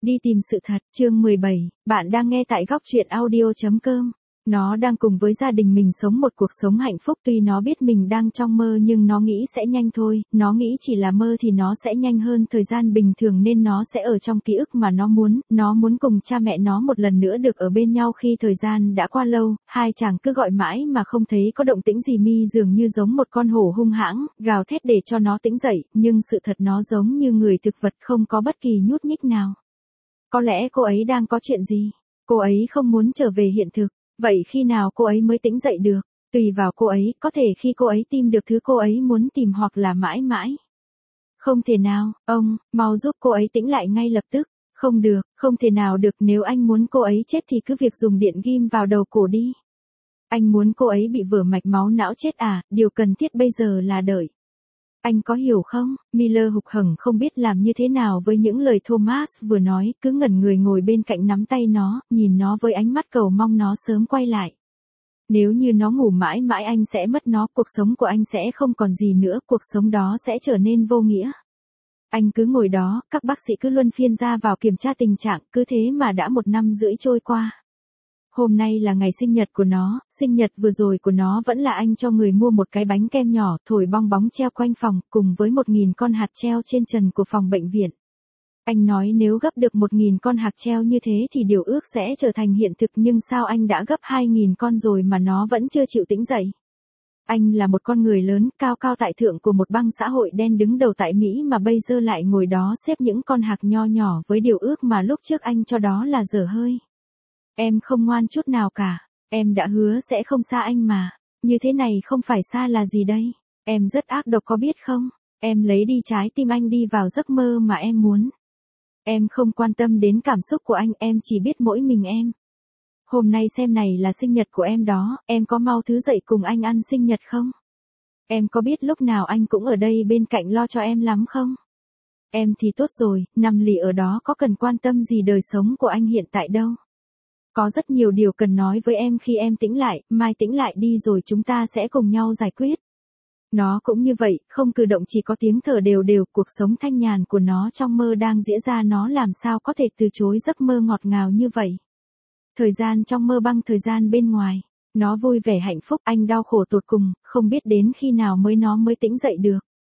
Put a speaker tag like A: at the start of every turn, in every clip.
A: Đi tìm sự thật, chương 17, bạn đang nghe tại góc truyện audio.com. Nó đang cùng với gia đình mình sống một cuộc sống hạnh phúc, tuy nó biết mình đang trong mơ nhưng nó nghĩ sẽ nhanh thôi, nó nghĩ chỉ là mơ thì nó sẽ nhanh hơn thời gian bình thường nên nó sẽ ở trong ký ức mà nó muốn cùng cha mẹ nó một lần nữa được ở bên nhau khi thời gian đã qua lâu. Hai chàng cứ gọi mãi mà không thấy có động tĩnh gì, Mi dường như giống một con hổ hung hãng, gào thét để cho nó tỉnh dậy, nhưng sự thật nó giống như người thực vật không có bất kỳ nhúc nhích nào. Có lẽ cô ấy đang có chuyện gì? Cô ấy không muốn trở về hiện thực. Vậy khi nào cô ấy mới tỉnh dậy được? Tùy vào cô ấy, có thể khi cô ấy tìm được thứ cô ấy muốn tìm hoặc là mãi mãi. Không thể nào, ông, mau giúp cô ấy tỉnh lại ngay lập tức. Không được, không thể nào được, nếu anh muốn cô ấy chết thì cứ việc dùng điện ghim vào đầu cổ đi. Anh muốn cô ấy bị vỡ mạch máu não chết à, điều cần thiết bây giờ là đợi. Anh có hiểu không? Miller hụt hẫng không biết làm như thế nào với những lời Thomas vừa nói, cứ ngẩn người ngồi bên cạnh nắm tay nó, nhìn nó với ánh mắt cầu mong nó sớm quay lại. Nếu như nó ngủ mãi mãi anh sẽ mất nó, cuộc sống của anh sẽ không còn gì nữa, cuộc sống đó sẽ trở nên vô nghĩa. Anh cứ ngồi đó, các bác sĩ cứ luân phiên ra vào kiểm tra tình trạng, cứ thế mà đã 1 năm rưỡi trôi qua. Hôm nay là ngày sinh nhật của nó, sinh nhật vừa rồi của nó vẫn là anh cho người mua một cái bánh kem nhỏ, thổi bong bóng treo quanh phòng, cùng với 1.000 con hạt treo trên trần của phòng bệnh viện. Anh nói nếu gấp được 1.000 con hạt treo như thế thì điều ước sẽ trở thành hiện thực, nhưng sao anh đã gấp 2.000 con rồi mà nó vẫn chưa chịu tỉnh dậy. Anh là một con người lớn, cao cao tại thượng của một bang xã hội đen đứng đầu tại Mỹ mà bây giờ lại ngồi đó xếp những con hạt nho nhỏ với điều ước mà lúc trước anh cho đó là dở hơi. Em không ngoan chút nào cả, em đã hứa sẽ không xa anh mà, như thế này không phải xa là gì đây, em rất ác độc có biết không, em lấy đi trái tim anh đi vào giấc mơ mà em muốn. Em không quan tâm đến cảm xúc của anh, em chỉ biết mỗi mình em. Hôm nay xem này là sinh nhật của em đó, em có mau thứ dậy cùng anh ăn sinh nhật không? Em có biết lúc nào anh cũng ở đây bên cạnh lo cho em lắm không? Em thì tốt rồi, nằm lì ở đó có cần quan tâm gì đời sống của anh hiện tại đâu. Có rất nhiều điều cần nói với em khi em tỉnh lại, mai tỉnh lại đi rồi chúng ta sẽ cùng nhau giải quyết. Nó cũng như vậy, không cử động, chỉ có tiếng thở đều đều, cuộc sống thanh nhàn của nó trong mơ đang diễn ra, nó làm sao có thể từ chối giấc mơ ngọt ngào như vậy. Thời gian trong mơ băng thời gian bên ngoài, nó vui vẻ hạnh phúc, anh đau khổ tột cùng, không biết đến khi nào nó mới tỉnh dậy được.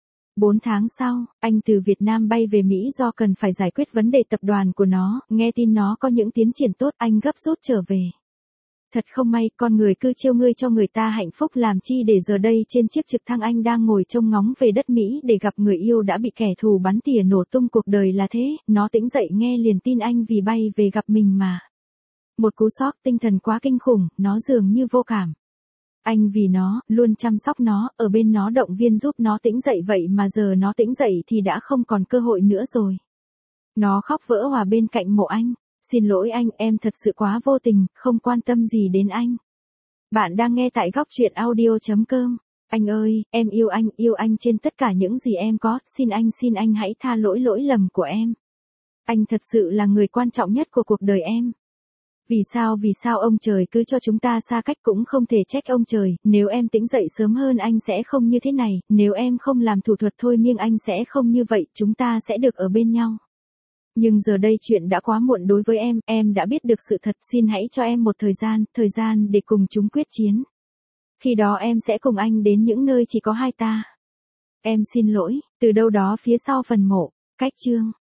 A: 4 tháng sau, anh từ Việt Nam bay về Mỹ do cần phải giải quyết vấn đề tập đoàn của nó, nghe tin nó có những tiến triển tốt, anh gấp rút trở về. Thật không may, con người cứ trêu ngươi cho người ta hạnh phúc làm chi, để giờ đây trên chiếc trực thăng anh đang ngồi trông ngóng về đất Mỹ để gặp người yêu đã bị kẻ thù bắn tỉa nổ tung. Cuộc đời là thế, nó tỉnh dậy nghe liền tin anh vì bay về gặp mình mà. Một cú sốc tinh thần quá kinh khủng, nó dường như vô cảm. Anh vì nó, luôn chăm sóc nó, ở bên nó động viên giúp nó tỉnh dậy, vậy mà giờ nó tỉnh dậy thì đã không còn cơ hội nữa rồi. Nó khóc vỡ òa bên cạnh mộ anh. Xin lỗi anh, em thật sự quá vô tình, không quan tâm gì đến anh. Bạn đang nghe tại góc truyện audio.com. Anh ơi, em yêu anh trên tất cả những gì em có, xin anh hãy tha lỗi lầm của em. Anh thật sự là người quan trọng nhất của cuộc đời em. Vì sao ông trời cứ cho chúng ta xa cách, cũng không thể trách ông trời, nếu em tỉnh dậy sớm hơn anh sẽ không như thế này, nếu em không làm thủ thuật thôi miên anh sẽ không như vậy, chúng ta sẽ được ở bên nhau. Nhưng giờ đây chuyện đã quá muộn đối với em đã biết được sự thật, xin hãy cho em một thời gian để cùng chúng quyết chiến. Khi đó em sẽ cùng anh đến những nơi chỉ có hai ta. Em xin lỗi, từ đâu đó phía sau phần mộ, cách chương.